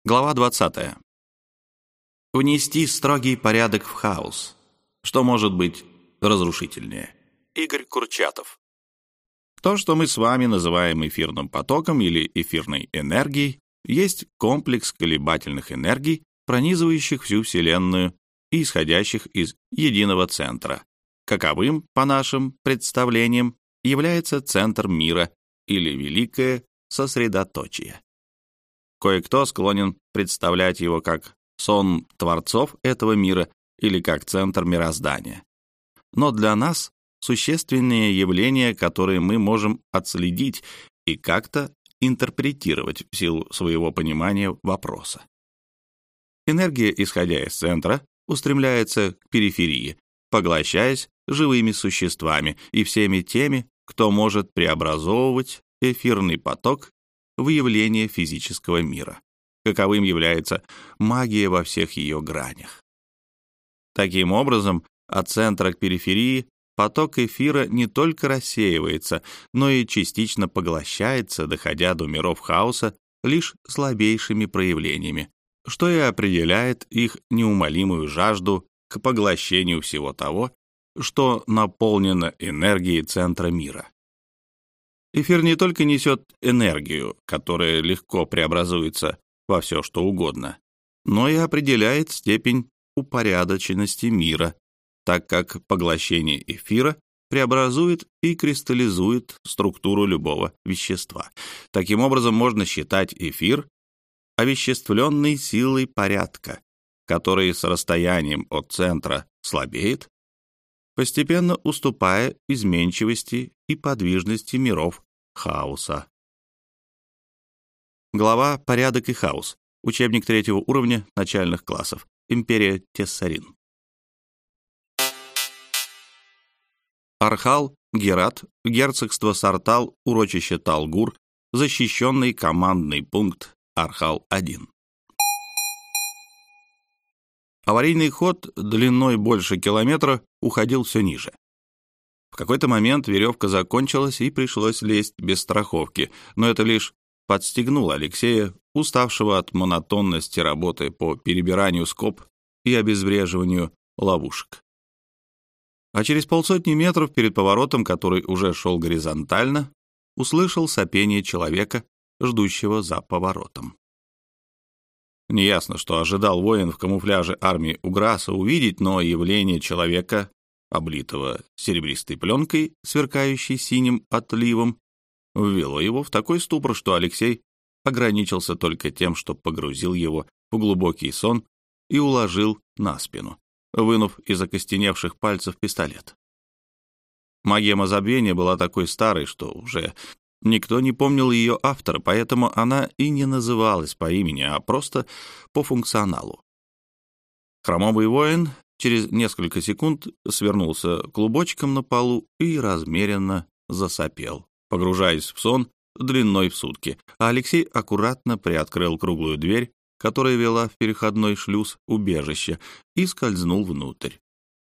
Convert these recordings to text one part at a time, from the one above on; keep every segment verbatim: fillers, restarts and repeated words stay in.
Глава двадцатая. Внести строгий порядок в хаос. Что может быть разрушительнее? Игорь Курчатов. То, что мы с вами называем эфирным потоком или эфирной энергией, есть комплекс колебательных энергий, пронизывающих всю Вселенную и исходящих из единого центра. Каковым, по нашим представлениям, является центр мира или великое сосредоточие. Кое-кто склонен представлять его как сон творцов этого мира или как центр мироздания. Но для нас существенные явления, которые мы можем отследить и как-то интерпретировать в силу своего понимания вопроса. Энергия, исходя из центра, устремляется к периферии, поглощаясь живыми существами и всеми теми, кто может преобразовывать эфирный поток в явление физического мира, каковым является магия во всех ее гранях. Таким образом, от центра к периферии поток эфира не только рассеивается, но и частично поглощается, доходя до миров хаоса лишь слабейшими проявлениями, что и определяет их неумолимую жажду к поглощению всего того, что наполнено энергией центра мира. Эфир не только несет энергию, которая легко преобразуется во все, что угодно, но и определяет степень упорядоченности мира, так как поглощение эфира преобразует и кристаллизует структуру любого вещества. Таким образом, можно считать эфир овеществленной силой порядка, который с расстоянием от центра слабеет, постепенно уступая изменчивости и подвижности миров хаоса. Глава «Порядок и хаос». Учебник третьего уровня начальных классов. Империя Тессарин. Архал, Герат, герцогство Сартал, урочище Талгур, защищенный командный пункт Архал один. Аварийный ход длиной больше километра уходил все ниже. В какой-то момент веревка закончилась и пришлось лезть без страховки, но это лишь подстегнуло Алексея, уставшего от монотонности работы по перебиранию скоб и обезвреживанию ловушек. А через полсотни метров перед поворотом, который уже шел горизонтально, услышал сопение человека, ждущего за поворотом. Неясно, что ожидал воин в камуфляже армии Уграса увидеть, но явление человека, облитого серебристой пленкой, сверкающей синим отливом, ввело его в такой ступор, что Алексей ограничился только тем, что погрузил его в глубокий сон и уложил на спину, вынув из окостеневших пальцев пистолет. Магема забвения была такой старой, что уже никто не помнил ее автора, поэтому она и не называлась по имени, а просто по функционалу. Хромовый воин через несколько секунд свернулся клубочком на полу и размеренно засопел, погружаясь в сон длиной в сутки, а Алексей аккуратно приоткрыл круглую дверь, которая вела в переходной шлюз убежища, и скользнул внутрь.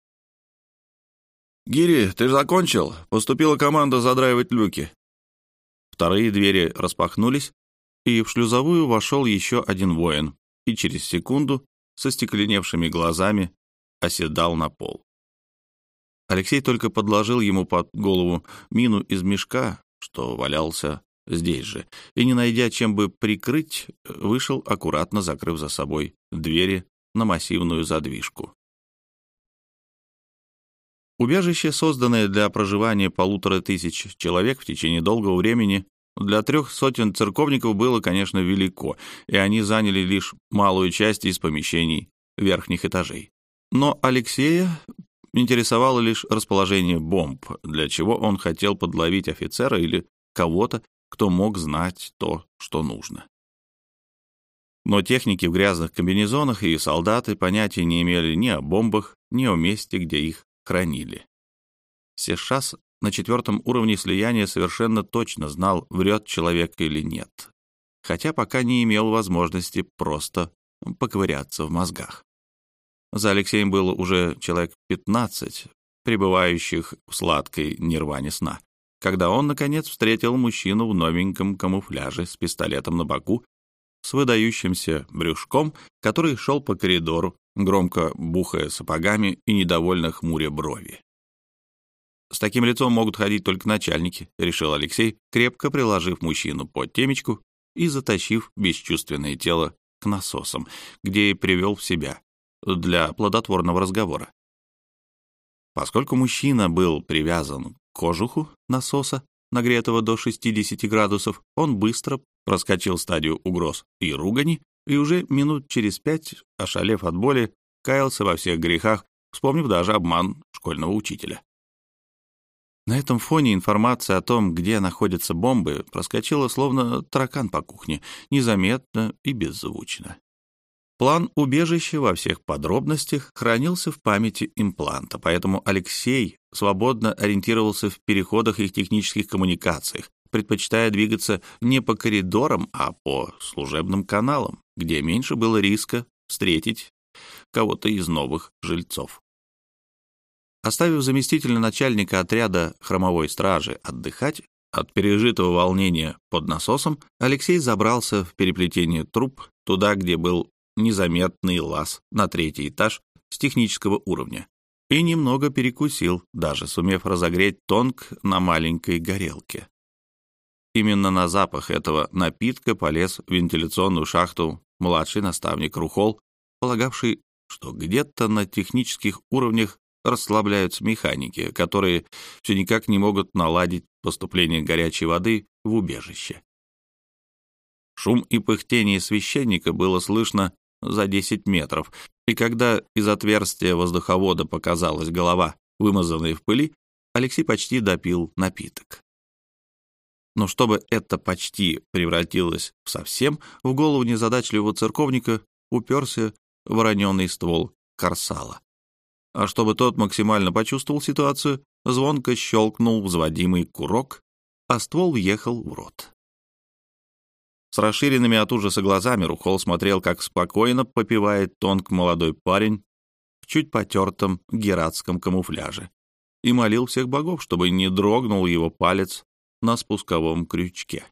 «Гири, ты же закончил? Поступила команда задраивать люки». Вторые двери распахнулись, и в шлюзовую вошел еще один воин, и через секунду со стекленевшими глазами оседал на пол. Алексей только подложил ему под голову мину из мешка, что валялся здесь же, и, не найдя чем бы прикрыть, вышел, аккуратно закрыв за собой двери на массивную задвижку. Убежище, созданное для проживания полутора тысяч человек в течение долгого времени, для трех сотен церковников было, конечно, велико, и они заняли лишь малую часть из помещений верхних этажей. Но Алексея интересовало лишь расположение бомб, для чего он хотел подловить офицера или кого-то, кто мог знать то, что нужно. Но техники в грязных комбинезонах и солдаты понятия не имели ни о бомбах, ни о месте, где их хранили. Сешас на четвертом уровне слияния совершенно точно знал, врет человек или нет, хотя пока не имел возможности просто поковыряться в мозгах. За Алексеем было уже человек пятнадцать, пребывающих в сладкой нирване сна, когда он, наконец, встретил мужчину в новеньком камуфляже с пистолетом на боку с выдающимся брюшком, который шел по коридору, громко бухая сапогами и недовольно хмуря брови. «С таким лицом могут ходить только начальники», — решил Алексей, крепко приложив мужчину под темечку и затащив бесчувственное тело к насосам, где и привел в себя для плодотворного разговора. Поскольку мужчина был привязан к кожуху насоса, нагретого до шестидесяти градусов, он быстро проскочил стадию угроз и ругани, и уже минут через пять, ошалев от боли, каялся во всех грехах, вспомнив даже обман школьного учителя. На этом фоне информация о том, где находятся бомбы, проскочила словно таракан по кухне, незаметно и беззвучно. План убежища во всех подробностях хранился в памяти импланта, поэтому Алексей свободно ориентировался в переходах и технических коммуникациях, предпочитая двигаться не по коридорам, а по служебным каналам, где меньше было риска встретить кого-то из новых жильцов. Оставив заместителя начальника отряда хромовой стражи отдыхать от пережитого волнения под насосом, Алексей забрался в переплетение труб туда, где был незаметный лаз на третий этаж с технического уровня, и немного перекусил, даже сумев разогреть тонк на маленькой горелке. Именно на запах этого напитка полез в вентиляционную шахту младший наставник Рухол, полагавший, что где-то на технических уровнях расслабляются механики, которые все никак не могут наладить поступление горячей воды в убежище. Шум и пыхтение священника было слышно за десять метров, и когда из отверстия воздуховода показалась голова, вымазанная в пыли, Алексей почти допил напиток. Но чтобы это почти превратилось в совсем, в голову незадачливого церковника уперся вороненый ствол корсала. А чтобы тот максимально почувствовал ситуацию, звонко щелкнул взводимый курок, а ствол въехал в рот. С расширенными от ужаса глазами Рухол смотрел, как спокойно попивает тонк молодой парень в чуть потертом гератском камуфляже, и молил всех богов, чтобы не дрогнул его палец на спусковом крючке.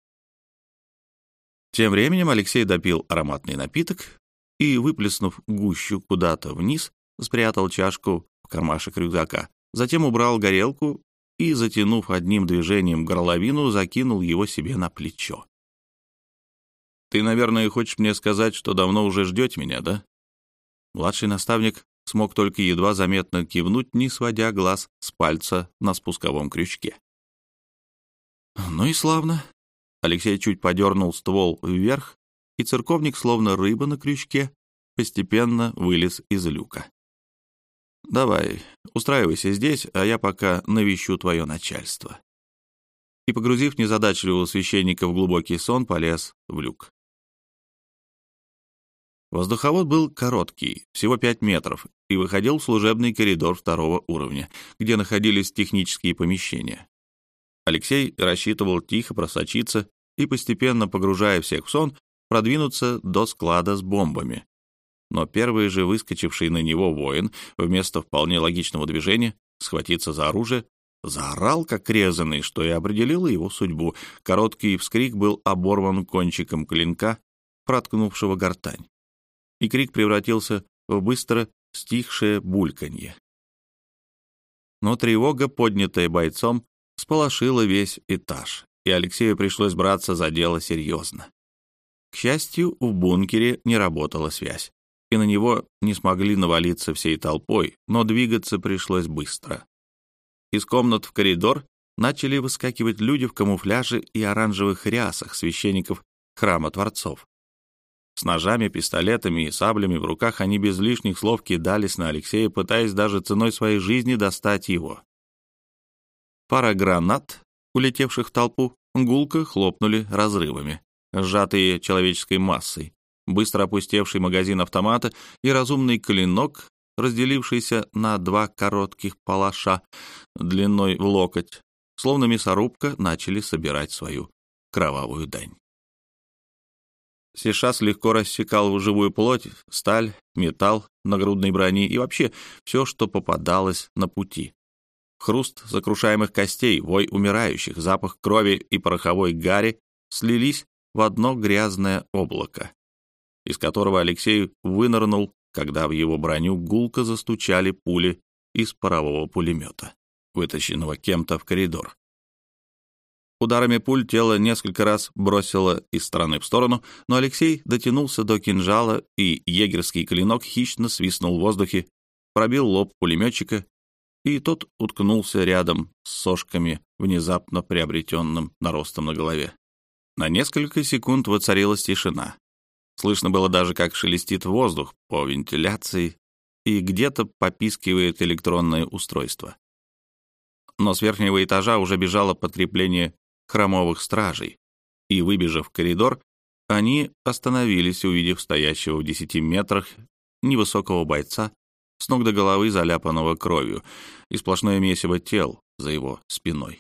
Тем временем Алексей допил ароматный напиток и, выплеснув гущу куда-то вниз, спрятал чашку в кармашек рюкзака, затем убрал горелку и, затянув одним движением горловину, закинул его себе на плечо. «Ты, наверное, хочешь мне сказать, что давно уже ждете меня, да?» Младший наставник смог только едва заметно кивнуть, не сводя глаз с пальца на спусковом крючке. «Ну и славно». Алексей чуть подернул ствол вверх, и церковник, словно рыба на крючке, постепенно вылез из люка. «Давай, устраивайся здесь, а я пока навещу твое начальство». И, погрузив незадачливого священника в глубокий сон, полез в люк. Воздуховод был короткий, всего пять метров, и выходил в служебный коридор второго уровня, где находились технические помещения. Алексей рассчитывал тихо просочиться и, постепенно погружая всех в сон, продвинуться до склада с бомбами. Но первый же выскочивший на него воин, вместо вполне логичного движения схватиться за оружие, заорал, как резанный, что и определило его судьбу. Короткий вскрик был оборван кончиком клинка, проткнувшего гортань, и крик превратился в быстро стихшее бульканье. Но тревога, поднятая бойцом, сполошила весь этаж, и Алексею пришлось браться за дело серьезно. К счастью, в бункере не работала связь, и на него не смогли навалиться всей толпой, но двигаться пришлось быстро. Из комнат в коридор начали выскакивать люди в камуфляже и оранжевых рясах священников храма Творцов. С ножами, пистолетами и саблями в руках они без лишних слов кидались на Алексея, пытаясь даже ценой своей жизни достать его. Пара гранат, улетевших в толпу, гулко хлопнули разрывами, сжатые человеческой массой. Быстро опустевший магазин автомата и разумный клинок, разделившийся на два коротких палаша длиной в локоть, словно мясорубка, начали собирать свою кровавую дань. Сейчас легко рассекал живую плоть, сталь, металл нагрудной брони и вообще все, что попадалось на пути. Хруст сокрушаемых костей, вой умирающих, запах крови и пороховой гари слились в одно грязное облако, из которого Алексей вынырнул, когда в его броню гулко застучали пули из парового пулемета, вытащенного кем-то в коридор. Ударами пуль тело несколько раз бросило из стороны в сторону, но Алексей дотянулся до кинжала, и егерский клинок хищно свистнул в воздухе, пробил лоб пулеметчика, и тот уткнулся рядом с сошками, внезапно приобретенным наростом на голове. На несколько секунд воцарилась тишина. Слышно было даже, как шелестит воздух по вентиляции, и где-то попискивает электронное устройство. Но с верхнего этажа уже бежало подкрепление хромовых стражей, и, выбежав в коридор, они остановились, увидев стоящего в десяти метрах невысокого бойца, с ног до головы заляпанного кровью, и сплошное месиво тел за его спиной.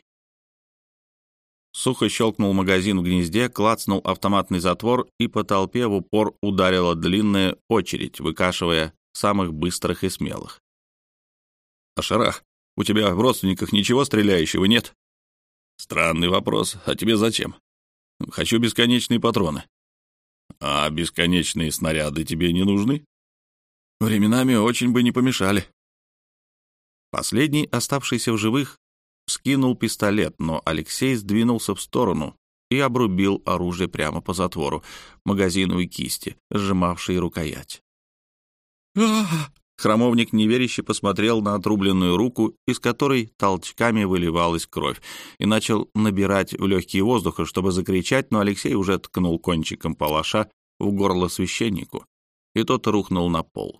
Сухо щелкнул магазин в гнезде, клацнул автоматный затвор, и по толпе в упор ударила длинная очередь, выкашивая самых быстрых и смелых. «Ашарах, у тебя в родственниках ничего стреляющего нет?» «Странный вопрос. А тебе зачем?» «Хочу бесконечные патроны». «А бесконечные снаряды тебе не нужны?» «Временами очень бы не помешали». Последний, оставшийся в живых, вскинул пистолет, но Алексей сдвинулся в сторону и обрубил оружие прямо по затвору, магазину и кисти, сжимавшей рукоять. «А-а-а!» Храмовник неверяще посмотрел на отрубленную руку, из которой толчками выливалась кровь, и начал набирать в легкие воздуха, чтобы закричать, но Алексей уже ткнул кончиком палаша в горло священнику, и тот рухнул на пол.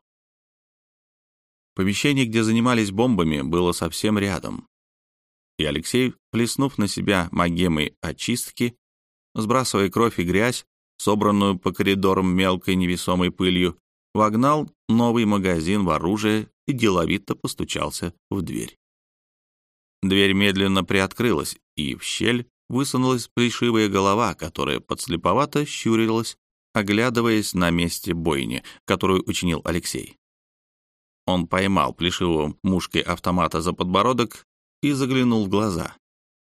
Помещение, где занимались бомбами, было совсем рядом, и Алексей, плеснув на себя магемой очистки, сбрасывая кровь и грязь, собранную по коридорам мелкой невесомой пылью, вогнал новый магазин в оружие и деловито постучался в дверь. Дверь медленно приоткрылась, и в щель высунулась плешивая голова, которая подслеповато щурилась, оглядываясь на месте бойни, которую учинил Алексей. Он поймал плешивого мушкой автомата за подбородок и заглянул в глаза.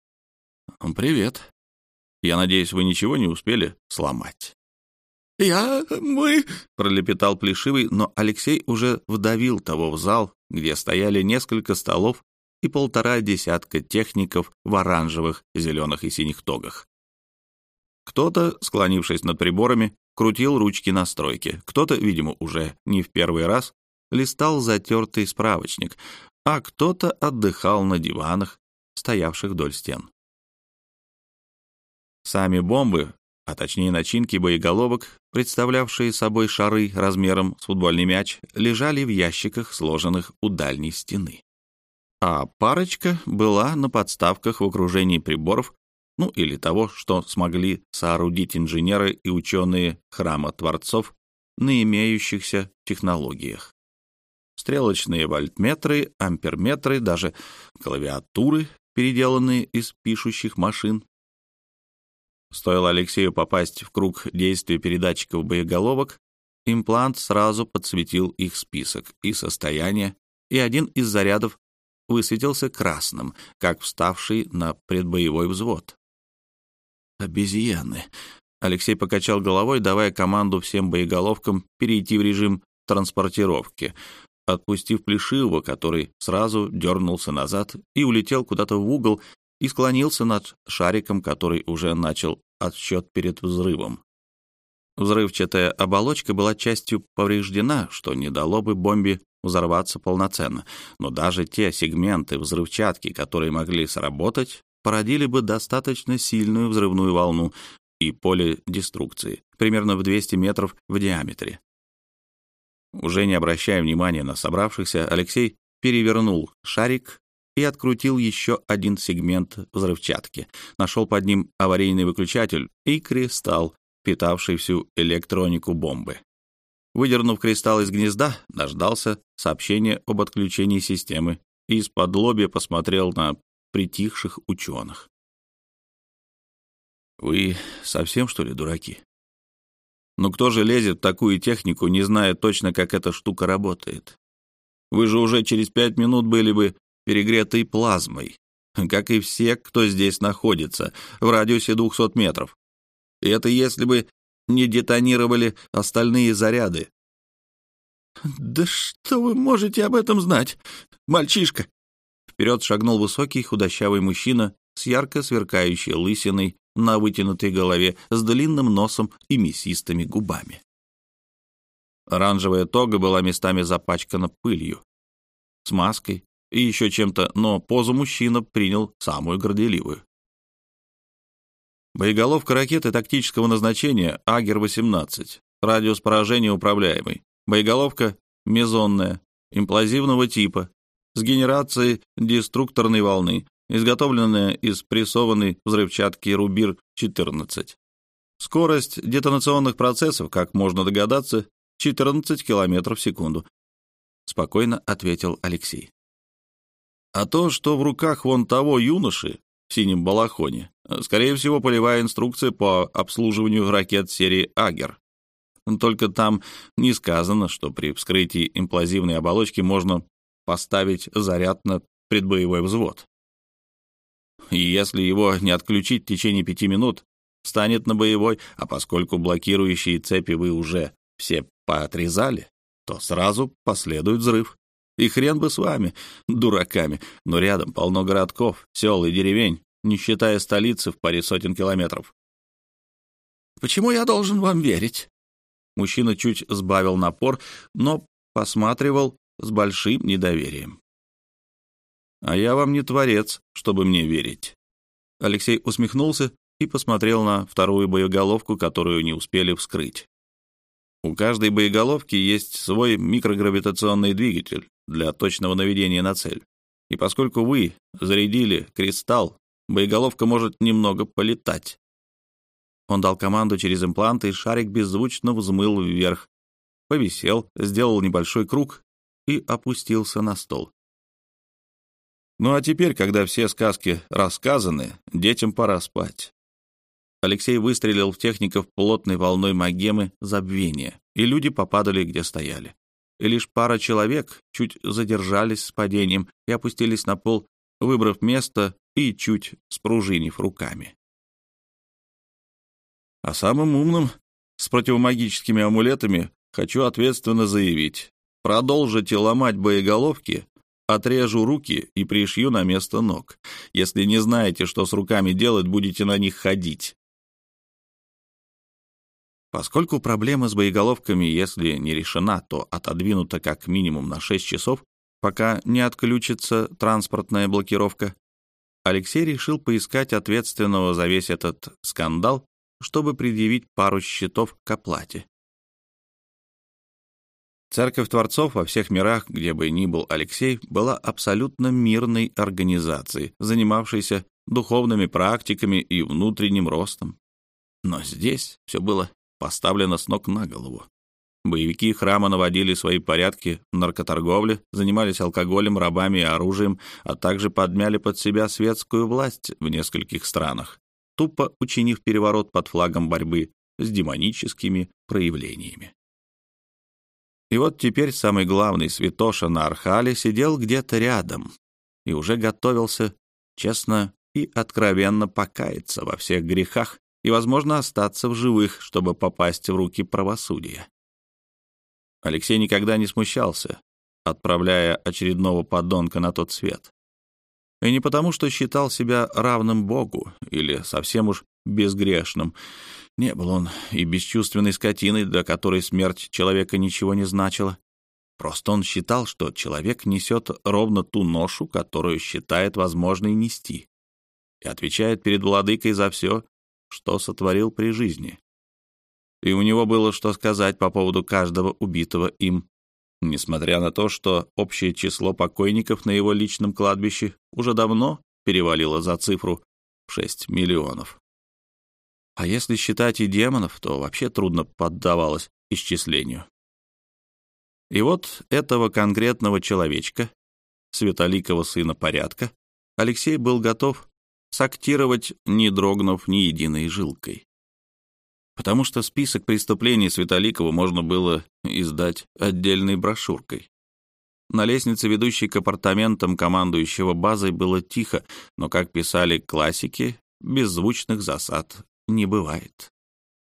«Привет. Я надеюсь, вы ничего не успели сломать?» «Я... мы...» — пролепетал Плешивый, но Алексей уже вдавил того в зал, где стояли несколько столов и полтора десятка техников в оранжевых, зеленых и синих тогах. Кто-то, склонившись над приборами, крутил ручки настройки, кто-то, видимо, уже не в первый раз, листал затертый справочник, а кто-то отдыхал на диванах, стоявших вдоль стен. Сами бомбы, а точнее начинки боеголовок, представлявшие собой шары размером с футбольный мяч, лежали в ящиках, сложенных у дальней стены. А парочка была на подставках в окружении приборов, ну или того, что смогли соорудить инженеры и ученые храма Творцов на имеющихся технологиях. Стрелочные вольтметры, амперметры, даже клавиатуры, переделанные из пишущих машин. Стоило Алексею попасть в круг действия передатчиков боеголовок, имплант сразу подсветил их список и состояние, и один из зарядов высветился красным, как вставший на предбоевой взвод. «Обезьяны!» Алексей покачал головой, давая команду всем боеголовкам перейти в режим транспортировки, отпустив Плешивого, который сразу дернулся назад и улетел куда-то в угол, и склонился над шариком, который уже начал отсчет перед взрывом. Взрывчатая оболочка была частью повреждена, что не дало бы бомбе взорваться полноценно, но даже те сегменты взрывчатки, которые могли сработать, породили бы достаточно сильную взрывную волну и поле деструкции, примерно в двести метров в диаметре. Уже не обращая внимания на собравшихся, Алексей перевернул шарик и открутил еще один сегмент взрывчатки, нашел под ним аварийный выключатель и кристалл, питавший всю электронику бомбы. Выдернув кристалл из гнезда, дождался сообщения об отключении системы и из-под лобья посмотрел на притихших ученых. «Вы совсем, что ли, дураки? Ну кто же лезет в такую технику, не зная точно, как эта штука работает? Вы же уже через пять минут были бы перегретой плазмой, как и все, кто здесь находится, в радиусе двухсот метров. И это если бы не детонировали остальные заряды. «Да что вы можете об этом знать, мальчишка?» Вперед шагнул высокий худощавый мужчина с ярко сверкающей лысиной на вытянутой голове, с длинным носом и мясистыми губами. Оранжевая тога была местами запачкана пылью, смазкой и еще чем-то, но позу мужчина принял самую горделивую. Боеголовка ракеты тактического назначения Агер восемнадцать, радиус поражения управляемый. Боеголовка мезонная, имплозивного типа, с генерацией деструкторной волны, изготовленная из прессованной взрывчатки Рубир четырнадцать. Скорость детонационных процессов, как можно догадаться, четырнадцать километров в секунду, спокойно ответил Алексей. А то, что в руках вон того юноши в синем балахоне, скорее всего, полевая инструкция по обслуживанию ракет серии «Агер». Только там не сказано, что при вскрытии имплозивной оболочки можно поставить заряд на предбоевой взвод. И если его не отключить в течение пяти минут, встанет на боевой, а поскольку блокирующие цепи вы уже все поотрезали, то сразу последует взрыв. И хрен бы с вами, дураками, но рядом полно городков, сел и деревень, не считая столицы в паре сотен километров. «Почему я должен вам верить?» Мужчина чуть сбавил напор, но посматривал с большим недоверием. «А я вам не творец, чтобы мне верить». Алексей усмехнулся и посмотрел на вторую боеголовку, которую не успели вскрыть. У каждой боеголовки есть свой микрогравитационный двигатель для точного наведения на цель. И поскольку вы зарядили кристалл, боеголовка может немного полетать. Он дал команду через импланты, и шарик беззвучно взмыл вверх, повисел, сделал небольшой круг и опустился на стол. Ну а теперь, когда все сказки рассказаны, детям пора спать. Алексей выстрелил в техников плотной волной магемы забвения, и люди попадали, где стояли. И лишь пара человек чуть задержались с падением и опустились на пол, выбрав место и чуть спружинив руками. А самым умным с противомагическими амулетами хочу ответственно заявить: продолжите ломать боеголовки, отрежу руки и пришью на место ног. Если не знаете, что с руками делать, будете на них ходить. Поскольку проблема с боеголовками, если не решена, то отодвинута как минимум на шесть часов, пока не отключится транспортная блокировка, Алексей решил поискать ответственного за весь этот скандал, чтобы предъявить пару счетов к оплате. Церковь Творцов во всех мирах, где бы ни был Алексей, была абсолютно мирной организацией, занимавшейся духовными практиками и внутренним ростом. Но здесь все было поставлено с ног на голову. Боевики храма наводили свои порядки в наркоторговле, занимались алкоголем, рабами и оружием, а также подмяли под себя светскую власть в нескольких странах, тупо учинив переворот под флагом борьбы с демоническими проявлениями. И вот теперь самый главный святоша на Архале сидел где-то рядом и уже готовился честно и откровенно покаяться во всех грехах и, возможно, остаться в живых, чтобы попасть в руки правосудия. Алексей никогда не смущался, отправляя очередного подонка на тот свет. И не потому, что считал себя равным Богу или совсем уж безгрешным. Не был он и бесчувственной скотиной, для которой смерть человека ничего не значила. Просто он считал, что человек несет ровно ту ношу, которую считает возможной нести, и отвечает перед владыкой за все, что сотворил при жизни. И у него было что сказать по поводу каждого убитого им, несмотря на то, что общее число покойников на его личном кладбище уже давно перевалило за цифру в шесть миллионов. А если считать и демонов, то вообще трудно поддавалось исчислению. И вот этого конкретного человечка, светоликого сына порядка, Алексей был готов сактировать, не дрогнув ни единой жилкой. Потому что список преступлений Светоликова можно было издать отдельной брошюркой. На лестнице, ведущей к апартаментам командующего базой, было тихо, но, как писали классики, беззвучных засад не бывает.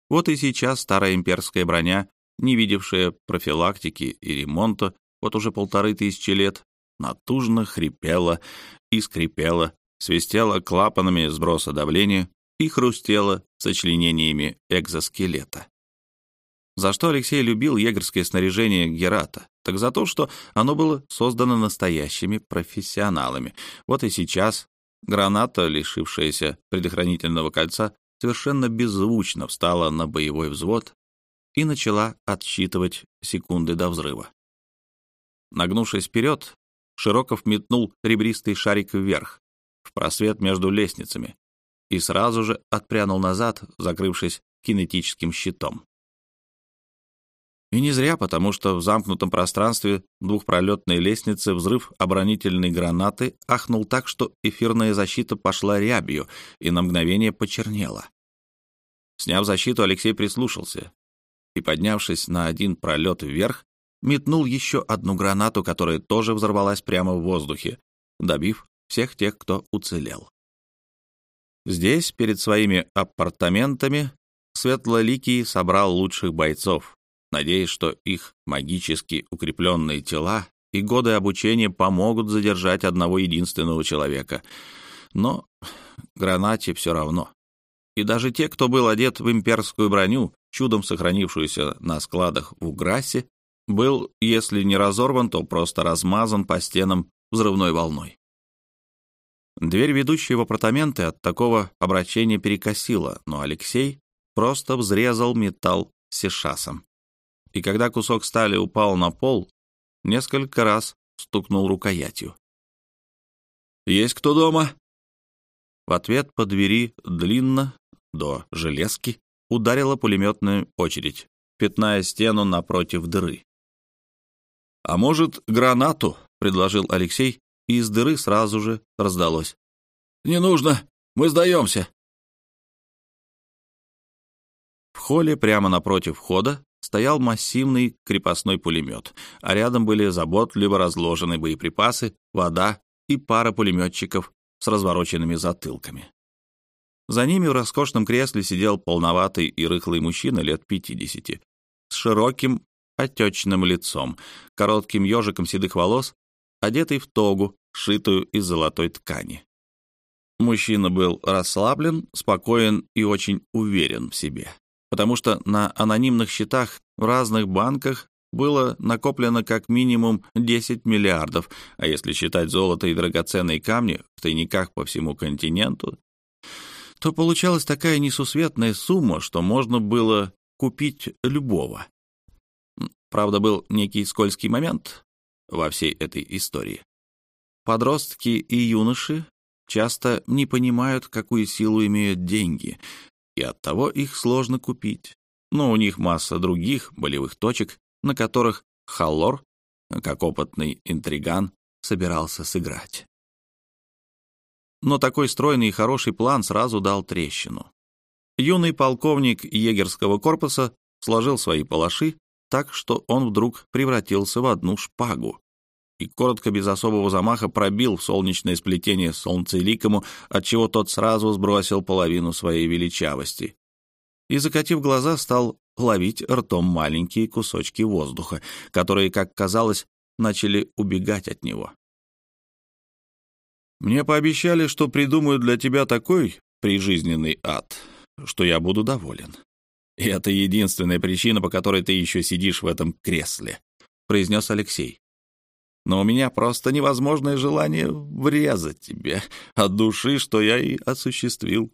Вот и сейчас старая имперская броня, не видевшая профилактики и ремонта вот уже полторы тысячи лет, натужно хрипела и скрипела, свистела клапанами сброса давления и хрустела сочленениями экзоскелета. За что Алексей любил егерское снаряжение Герата? Так за то, что оно было создано настоящими профессионалами. Вот и сейчас граната, лишившаяся предохранительного кольца, совершенно беззвучно встала на боевой взвод и начала отсчитывать секунды до взрыва. Нагнувшись вперед, Широков метнул ребристый шарик вверх, в просвет между лестницами, и сразу же отпрянул назад, закрывшись кинетическим щитом. И не зря, потому что в замкнутом пространстве двухпролетной лестницы взрыв оборонительной гранаты ахнул так, что эфирная защита пошла рябью и на мгновение почернела. Сняв защиту, Алексей прислушался и, поднявшись на один пролет вверх, метнул еще одну гранату, которая тоже взорвалась прямо в воздухе, добив всех тех, кто уцелел. Здесь, перед своими апартаментами, Светлоликий собрал лучших бойцов, надеясь, что их магически укрепленные тела и годы обучения помогут задержать одного единственного человека. Но гранате все равно. И даже те, кто был одет в имперскую броню, чудом сохранившуюся на складах в Уграсе, был, если не разорван, то просто размазан по стенам взрывной волной. Дверь, ведущая в апартаменты, от такого обращения перекосила, но Алексей просто взрезал металл сешасом. И когда кусок стали упал на пол, несколько раз стукнул рукоятью. «Есть кто дома?» В ответ по двери длинно, до железки, ударила пулеметная очередь, пятная стену напротив дыры. «А может, гранату?» — предложил Алексей, и из дыры сразу же раздалось. «Не нужно, мы сдаемся». В холле прямо напротив входа стоял массивный крепостной пулемет, а рядом были заботливо разложены боеприпасы, вода и пара пулеметчиков с развороченными затылками. За ними в роскошном кресле сидел полноватый и рыхлый мужчина лет пятидесяти, с широким отечным лицом, коротким ежиком седых волос, одетый в тогу, сшитую из золотой ткани. Мужчина был расслаблен, спокоен и очень уверен в себе, потому что на анонимных счетах в разных банках было накоплено как минимум десять миллиардов, а если считать золото и драгоценные камни в тайниках по всему континенту, то получалась такая несусветная сумма, что можно было купить любого. Правда, был некий скользкий момент во всей этой истории. Подростки и юноши часто не понимают, какую силу имеют деньги, и оттого их сложно купить. Но у них масса других болевых точек, на которых Халлор, как опытный интриган, собирался сыграть. Но такой стройный и хороший план сразу дал трещину. Юный полковник егерского корпуса сложил свои палаши так, что он вдруг превратился в одну шпагу и коротко, без особого замаха, пробил в солнечное сплетение солнцеликому, отчего тот сразу сбросил половину своей величавости и, закатив глаза, стал ловить ртом маленькие кусочки воздуха, которые, как казалось, начали убегать от него. «Мне пообещали, что придумают для тебя такой прижизненный ад, что я буду доволен. И это единственная причина, по которой ты еще сидишь в этом кресле», — произнес Алексей. «Но у меня просто невозможное желание врезать тебе от души, что я и осуществил.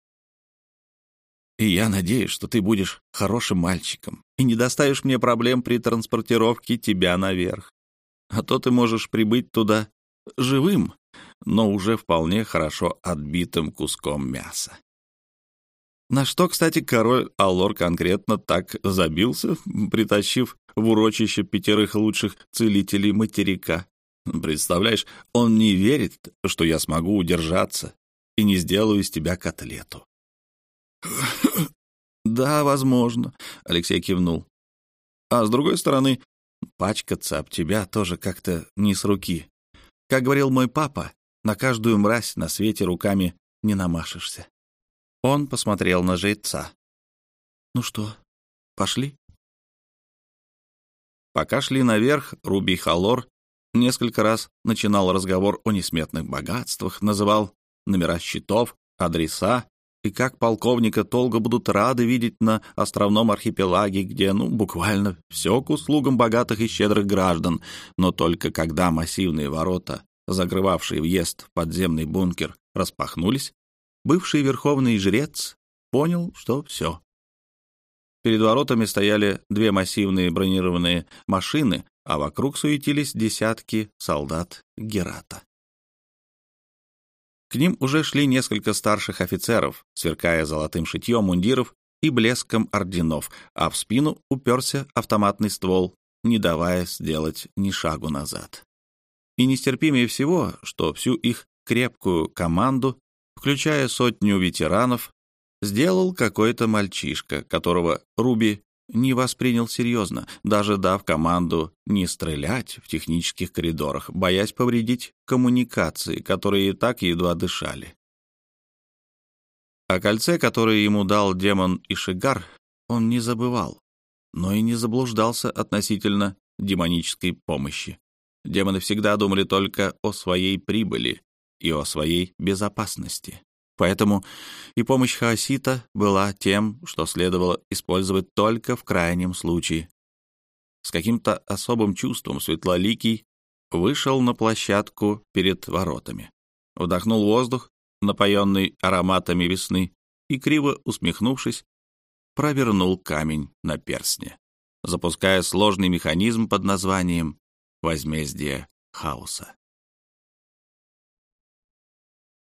И я надеюсь, что ты будешь хорошим мальчиком и не доставишь мне проблем при транспортировке тебя наверх. А то ты можешь прибыть туда живым, но уже вполне хорошо отбитым куском мяса». На что, кстати, король Аллор конкретно так забился, притащив в урочище пятерых лучших целителей материка. Представляешь, он не верит, что я смогу удержаться и не сделаю из тебя котлету. «Да, возможно», — Алексей кивнул. «А с другой стороны, пачкаться об тебя тоже как-то не с руки. Как говорил мой папа, на каждую мразь на свете руками не намашешься». Он посмотрел на жреца. Ну что, пошли? Пока шли наверх, Руби Халлор несколько раз начинал разговор о несметных богатствах, называл номера счетов, адреса, и как полковника долго будут рады видеть на островном архипелаге, где, ну, буквально все к услугам богатых и щедрых граждан, но только когда массивные ворота, закрывавшие въезд в подземный бункер, распахнулись, бывший верховный жрец понял, что все. Перед воротами стояли две массивные бронированные машины, а вокруг суетились десятки солдат Герата. К ним уже шли несколько старших офицеров, сверкая золотым шитьем мундиров и блеском орденов, а в спину уперся автоматный ствол, не давая сделать ни шагу назад. И нестерпимее всего, что всю их крепкую команду, включая сотню ветеранов, сделал какой-то мальчишка, которого Руби не воспринял серьезно, даже дав команду не стрелять в технических коридорах, боясь повредить коммуникации, которые и так едва дышали. О кольце, которое ему дал демон Ишигар, он не забывал, но и не заблуждался относительно демонической помощи. Демоны всегда думали только о своей прибыли и о своей безопасности. Поэтому и помощь хаосита была тем, что следовало использовать только в крайнем случае. С каким-то особым чувством Светлоликий вышел на площадку перед воротами, вдохнул воздух, напоенный ароматами весны, и, криво усмехнувшись, провернул камень на перстне, запуская сложный механизм под названием «Возмездие хаоса».